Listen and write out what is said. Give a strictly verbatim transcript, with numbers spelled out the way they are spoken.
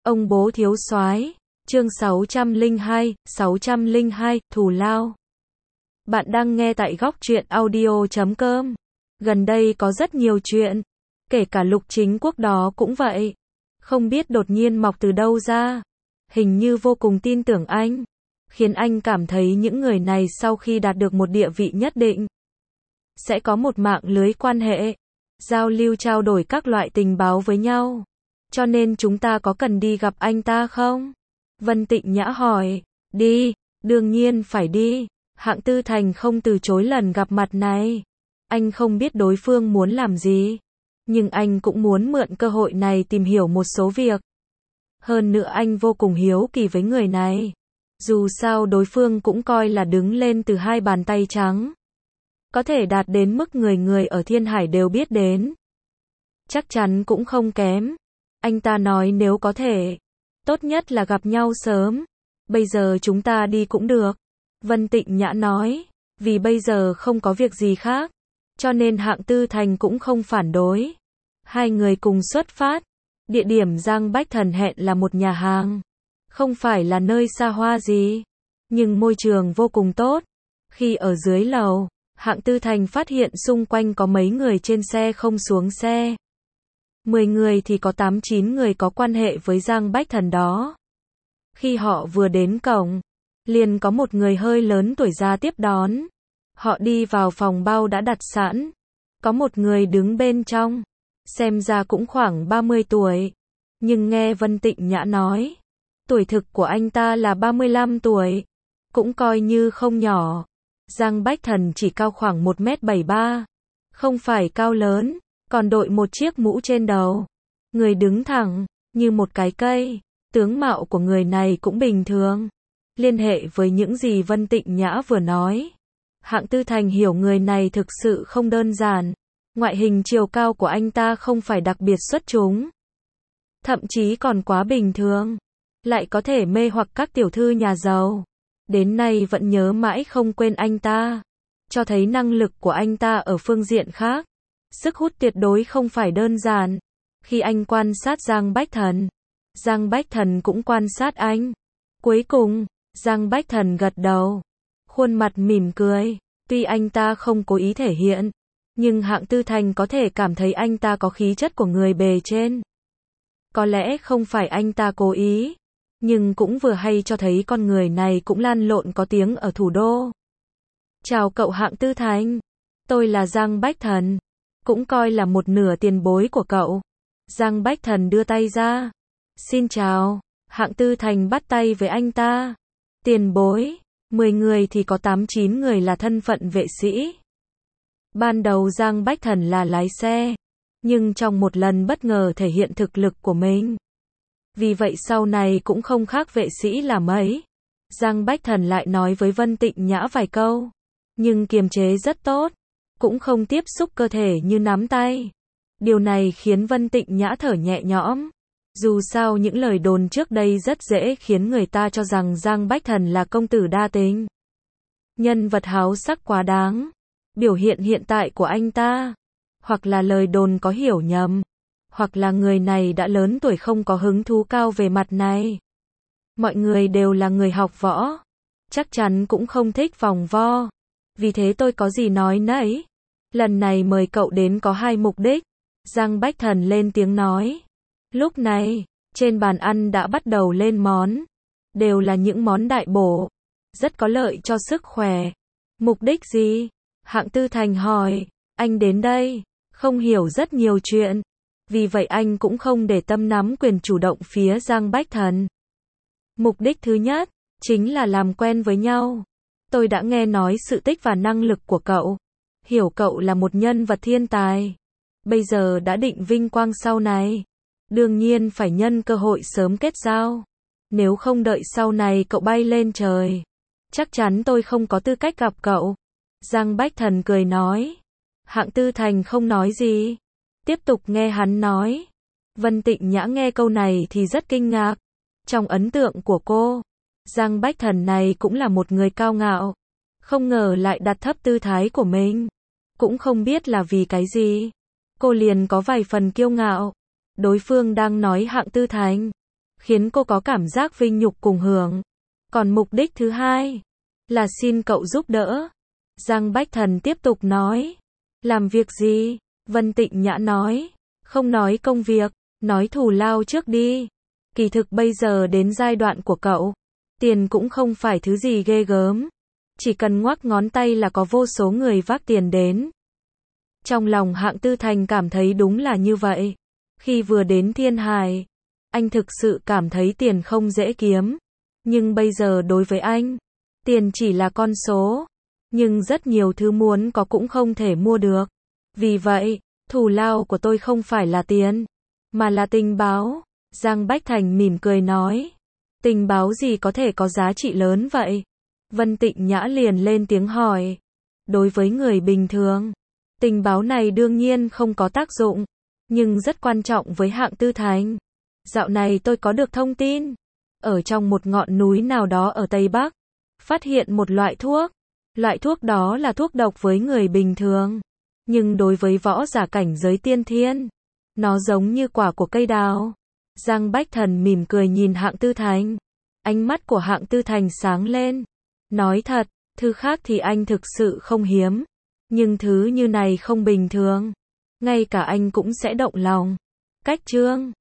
Ông bố thiếu soái, chương sáu trăm lẻ hai, sáu trăm lẻ hai, thù lao. Bạn đang nghe tại góc truyện audio chấm com. Gần đây có rất nhiều chuyện, kể cả Lục Chính Quốc đó cũng vậy. Không biết đột nhiên mọc từ đâu ra, hình như vô cùng tin tưởng anh, khiến anh cảm thấy những người này sau khi đạt được một địa vị nhất định, sẽ có một mạng lưới quan hệ, giao lưu trao đổi các loại tình báo với nhau. Cho nên chúng ta có cần đi gặp anh ta không? Vân Tịnh Nhã hỏi. Đi, đương nhiên phải đi. Hạng Tư Thành không từ chối lần gặp mặt này. Anh không biết đối phương muốn làm gì, nhưng anh cũng muốn mượn cơ hội này tìm hiểu một số việc. Hơn nữa anh vô cùng hiếu kỳ với người này. Dù sao đối phương cũng coi là đứng lên từ hai bàn tay trắng, có thể đạt đến mức người người ở Thiên Hải đều biết đến, chắc chắn cũng không kém. Anh ta nói nếu có thể, tốt nhất là gặp nhau sớm. Bây giờ chúng ta đi cũng được. Vân Tịnh Nhã nói, vì bây giờ không có việc gì khác, cho nên Hạng Tư Thành cũng không phản đối. Hai người cùng xuất phát. Địa điểm Giang Bách Thần hẹn là một nhà hàng, không phải là nơi xa hoa gì, nhưng môi trường vô cùng tốt. Khi ở dưới lầu, Hạng Tư Thành phát hiện xung quanh có mấy người trên xe không xuống xe. Mười người thì có tám chín người có quan hệ với Giang Bách Thần đó. Khi họ vừa đến cổng, liền có một người hơi lớn tuổi ra tiếp đón. Họ đi vào phòng bao đã đặt sẵn. Có một người đứng bên trong, xem ra cũng khoảng ba mươi tuổi. Nhưng nghe Vân Tịnh Nhã nói, tuổi thực của anh ta là ba mươi lăm tuổi, cũng coi như không nhỏ. Giang Bách Thần chỉ cao khoảng một mét bảy mươi ba, không phải cao lớn, còn đội một chiếc mũ trên đầu. Người đứng thẳng, như một cái cây. Tướng mạo của người này cũng bình thường. Liên hệ với những gì Vân Tịnh Nhã vừa nói, Hạng Tư Thành hiểu người này thực sự không đơn giản. Ngoại hình chiều cao của anh ta không phải đặc biệt xuất chúng, thậm chí còn quá bình thường, lại có thể mê hoặc các tiểu thư nhà giàu. Đến nay vẫn nhớ mãi không quên anh ta, cho thấy năng lực của anh ta ở phương diện khác. Sức hút tuyệt đối không phải đơn giản. Khi anh quan sát Giang Bách Thần, Giang Bách Thần cũng quan sát anh. Cuối cùng, Giang Bách Thần gật đầu, khuôn mặt mỉm cười. Tuy anh ta không cố ý thể hiện, nhưng Hạng Tư Thành có thể cảm thấy anh ta có khí chất của người bề trên. Có lẽ không phải anh ta cố ý, nhưng cũng vừa hay cho thấy con người này cũng lăn lộn có tiếng ở thủ đô. Chào cậu Hạng Tư Thành, tôi là Giang Bách Thần, cũng coi là một nửa tiền bối của cậu. Giang Bách Thần đưa tay ra. Xin chào. Hạng Tư Thành bắt tay với anh ta. Tiền bối, mười người thì có tám chín người là thân phận vệ sĩ. Ban đầu Giang Bách Thần là lái xe, nhưng trong một lần bất ngờ thể hiện thực lực của mình, vì vậy sau này cũng không khác vệ sĩ là mấy. Giang Bách Thần lại nói với Vân Tịnh Nhã vài câu, nhưng kiềm chế rất tốt, cũng không tiếp xúc cơ thể như nắm tay. Điều này khiến Vân Tịnh Nhã thở nhẹ nhõm. Dù sao những lời đồn trước đây rất dễ khiến người ta cho rằng Giang Bách Thần là công tử đa tình, nhân vật háo sắc quá đáng. Biểu hiện hiện tại của anh ta, hoặc là lời đồn có hiểu nhầm, hoặc là người này đã lớn tuổi không có hứng thú cao về mặt này. Mọi người đều là người học võ, chắc chắn cũng không thích vòng vo. Vì thế tôi có gì nói nấy. Lần này mời cậu đến có hai mục đích. Giang Bách Thần lên tiếng nói. Lúc này, trên bàn ăn đã bắt đầu lên món. Đều là những món đại bổ, rất có lợi cho sức khỏe. Mục đích gì? Hạng Tư Thành hỏi. Anh đến đây, không hiểu rất nhiều chuyện, vì vậy anh cũng không để tâm nắm quyền chủ động phía Giang Bách Thần. Mục đích thứ nhất, chính là làm quen với nhau. Tôi đã nghe nói sự tích và năng lực của cậu, hiểu cậu là một nhân vật thiên tài. Bây giờ đã định vinh quang sau này, đương nhiên phải nhân cơ hội sớm kết giao. Nếu không đợi sau này cậu bay lên trời, chắc chắn tôi không có tư cách gặp cậu. Giang Bách Thần cười nói. Hạng Tư Thành không nói gì, tiếp tục nghe hắn nói. Vân Tịnh Nhã nghe câu này thì rất kinh ngạc. Trong ấn tượng của cô, Giang Bách Thần này cũng là một người cao ngạo, không ngờ lại đặt thấp tư thái của mình. Cũng không biết là vì cái gì, cô liền có vài phần kiêu ngạo. Đối phương đang nói Hạng Tư Thành, khiến cô có cảm giác vinh nhục cùng hưởng. Còn mục đích thứ hai là xin cậu giúp đỡ. Giang Bách Thần tiếp tục nói. Làm việc gì? Vân Tịnh Nhã nói. Không nói công việc, nói thù lao trước đi. Kỳ thực bây giờ đến giai đoạn của cậu, tiền cũng không phải thứ gì ghê gớm. Chỉ cần ngoắc ngón tay là có vô số người vác tiền đến. Trong lòng Hạng Tư Thành cảm thấy đúng là như vậy. Khi vừa đến Thiên Hải, anh thực sự cảm thấy tiền không dễ kiếm. Nhưng bây giờ đối với anh, tiền chỉ là con số. Nhưng rất nhiều thứ muốn có cũng không thể mua được. Vì vậy, thù lao của tôi không phải là tiền, mà là tình báo. Giang Bách Thành mỉm cười nói. Tình báo gì có thể có giá trị lớn vậy? Vân Tịnh Nhã liền lên tiếng hỏi. Đối với người bình thường, tình báo này đương nhiên không có tác dụng, nhưng rất quan trọng với Hạng Tư Thành. Dạo này tôi có được thông tin, ở trong một ngọn núi nào đó ở Tây Bắc, phát hiện một loại thuốc. Loại thuốc đó là thuốc độc với người bình thường, nhưng đối với võ giả cảnh giới tiên thiên, nó giống như quả của cây đào. Giang Bách Thần mỉm cười nhìn Hạng Tư Thành. Ánh mắt của Hạng Tư Thành sáng lên. Nói thật, thứ khác thì anh thực sự không hiếm. Nhưng thứ như này không bình thường. Ngay cả anh cũng sẽ động lòng. Cách chương